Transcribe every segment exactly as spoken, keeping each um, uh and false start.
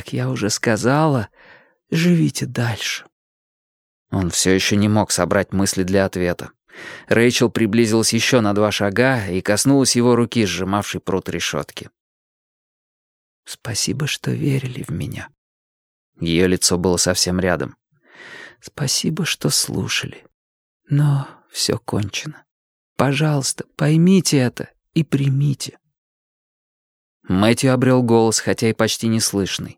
как я уже сказала, живите дальше». Он все еще не мог собрать мысли для ответа. Рэйчел приблизилась еще на два шага и коснулась его руки, сжимавшей прут решетки. «Спасибо, что верили в меня». Ее лицо было совсем рядом. «Спасибо, что слушали. Но все кончено. Пожалуйста, поймите это и примите». Мэтью обрел голос, хотя и почти неслышный.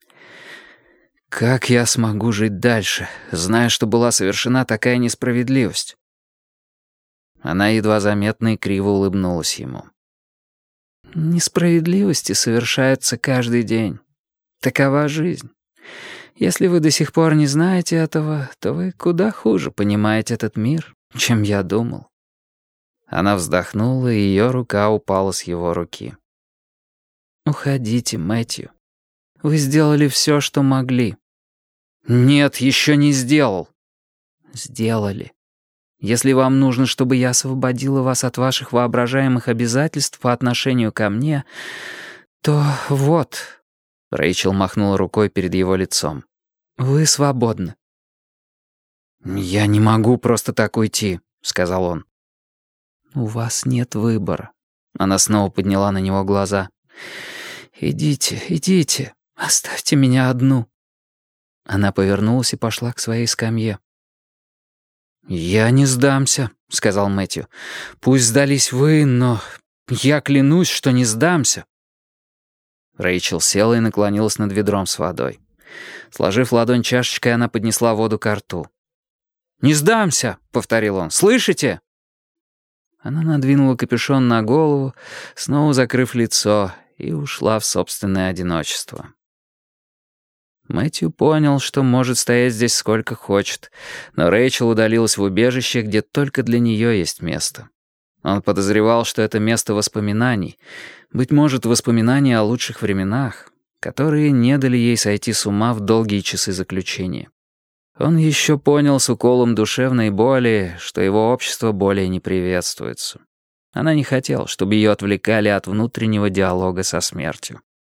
«Как я смогу жить дальше, зная, что была совершена такая несправедливость?» Она едва заметно и криво улыбнулась ему. «Несправедливости совершаются каждый день. Такова жизнь. Если вы до сих пор не знаете этого, то вы куда хуже понимаете этот мир, чем я думал». Она вздохнула, и ее рука упала с его руки. «Уходите, Мэтью. Вы сделали все, что могли». «Нет, еще не сделал». «Сделали. Если вам нужно, чтобы я освободила вас от ваших воображаемых обязательств по отношению ко мне, то вот...» Рэйчел махнула рукой перед его лицом. «Вы свободны». «Я не могу просто так уйти», — сказал он. «У вас нет выбора». Она снова подняла на него глаза. «Идите, идите, оставьте меня одну». Она повернулась и пошла к своей скамье. «Я не сдамся», — сказал Мэтью. «Пусть сдались вы, но я клянусь, что не сдамся». Рэйчел села и наклонилась над ведром с водой. Сложив ладонь чашечкой, она поднесла воду ко рту. «Не сдамся», — повторил он. «Слышите?» Она надвинула капюшон на голову, снова закрыв лицо, и ушла в собственное одиночество. Мэтью понял, что может стоять здесь сколько хочет, но Рэйчел удалилась в убежище, где только для нее есть место. Он подозревал, что это место воспоминаний, быть может, воспоминаний о лучших временах, которые не дали ей сойти с ума в долгие часы заключения. Он еще понял с уколом душевной боли, что его общество более не приветствуется. Она не хотела, чтобы ее отвлекали от внутреннего диалога со смертью.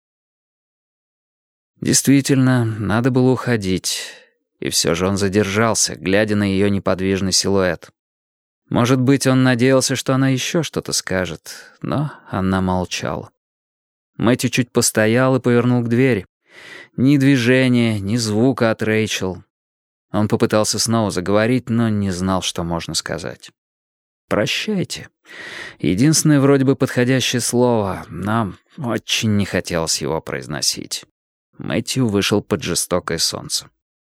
Действительно, надо было уходить. И все же он задержался, глядя на ее неподвижный силуэт. Может быть, он надеялся, что она еще что-то скажет, но она молчала. Мэтью чуть постоял и повернул к двери. Ни движения, ни звука от Рэйчел. Он попытался снова заговорить, но не знал, что можно сказать. «Прощайте». Единственное вроде бы подходящее слово. Нам очень не хотелось его произносить. Мэтью вышел под жестокое солнце.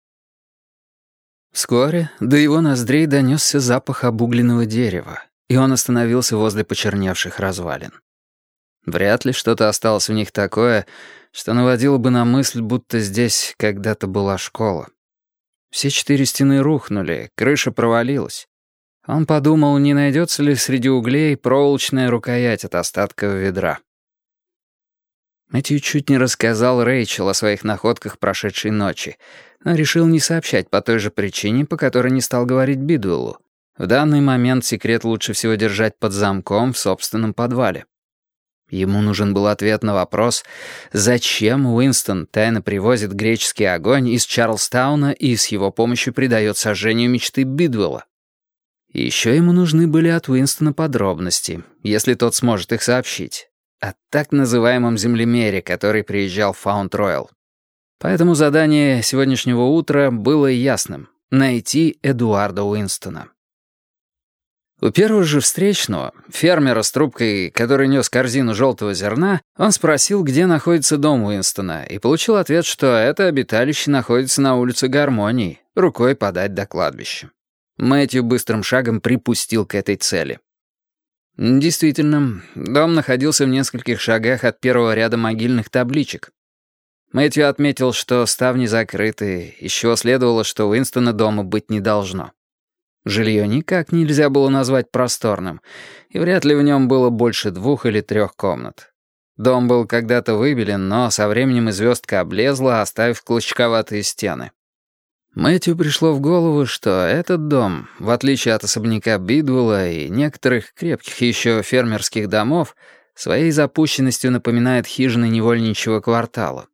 Вскоре до его ноздрей донесся запах обугленного дерева, и он остановился возле почерневших развалин. Вряд ли что-то осталось в них такое, что наводило бы на мысль, будто здесь когда-то была школа. Все четыре стены рухнули, крыша провалилась. Он подумал, не найдется ли среди углей проволочная рукоять от остатков ведра. Мэтью чуть не рассказал Рэйчел о своих находках прошедшей ночи, но решил не сообщать по той же причине, по которой не стал говорить Бидуэллу. В данный момент секрет лучше всего держать под замком в собственном подвале. Ему нужен был ответ на вопрос, зачем Уинстон тайно привозит греческий огонь из Чарльстауна и с его помощью придает сожжению мечты Бидуэлла. И еще ему нужны были от Уинстона подробности, если тот сможет их сообщить, о так называемом землемере, который приезжал в Фаунд-Роял. Поэтому задание сегодняшнего утра было ясным — найти Эдуарда Уинстона. У первого же встречного, фермера с трубкой, который нес корзину желтого зерна, он спросил, где находится дом Уинстона, и получил ответ, что это обиталище находится на улице Гармонии, рукой подать до кладбища. Мэтью быстрым шагом припустил к этой цели. Действительно, дом находился в нескольких шагах от первого ряда могильных табличек. Мэтью отметил, что ставни закрыты, из чего следовало, что Уинстона дома быть не должно. Жилье никак нельзя было назвать просторным, и вряд ли в нем было больше двух или трех комнат. Дом был когда-то выбелен, но со временем и звездка облезла, оставив клочковатые стены. Мэтью пришло в голову, что этот дом, в отличие от особняка Бидуэлла и некоторых крепких еще фермерских домов, своей запущенностью напоминает хижины невольничьего квартала.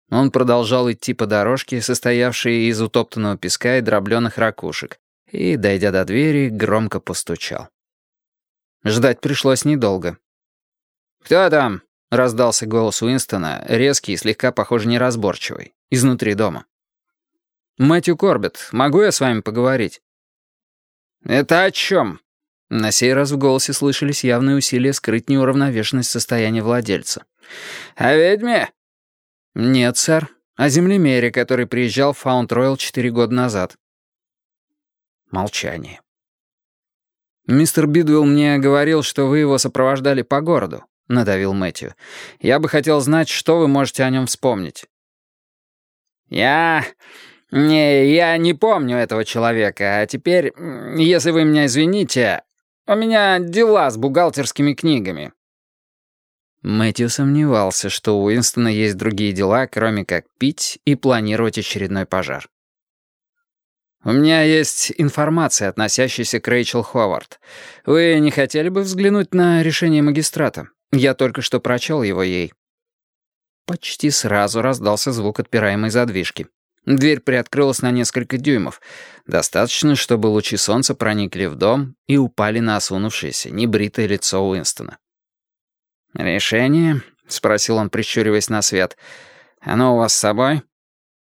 Он продолжал идти по дорожке, состоявшей из утоптанного песка и дробленых ракушек, и, дойдя до двери, громко постучал. Ждать пришлось недолго. «Кто там?» — раздался голос Уинстона, резкий и слегка, похоже, неразборчивый, изнутри дома. «Мэтью Корбетт, могу я с вами поговорить?» «Это о чем?» На сей раз в голосе слышались явные усилия скрыть неуравновешенность состояния владельца. «О ведьме?» «Нет, сэр. О землемере, который приезжал в Фаунд-Ройл четыре года назад». Молчание. «Мистер Бидуэлл мне говорил, что вы его сопровождали по городу», — надавил Мэтью. «Я бы хотел знать, что вы можете о нем вспомнить». «Я... не, я не помню этого человека, а теперь, если вы меня извините, у меня дела с бухгалтерскими книгами». Мэтью сомневался, что у Уинстона есть другие дела, кроме как пить и планировать очередной пожар. «У меня есть информация, относящаяся к Рэйчел Ховард. Вы не хотели бы взглянуть на решение магистрата? Я только что прочел его ей». Почти сразу раздался звук отпираемой задвижки. Дверь приоткрылась на несколько дюймов. Достаточно, чтобы лучи солнца проникли в дом и упали на осунувшееся, небритое лицо Уинстона. «Решение?» — спросил он, прищуриваясь на свет. «Оно у вас с собой?»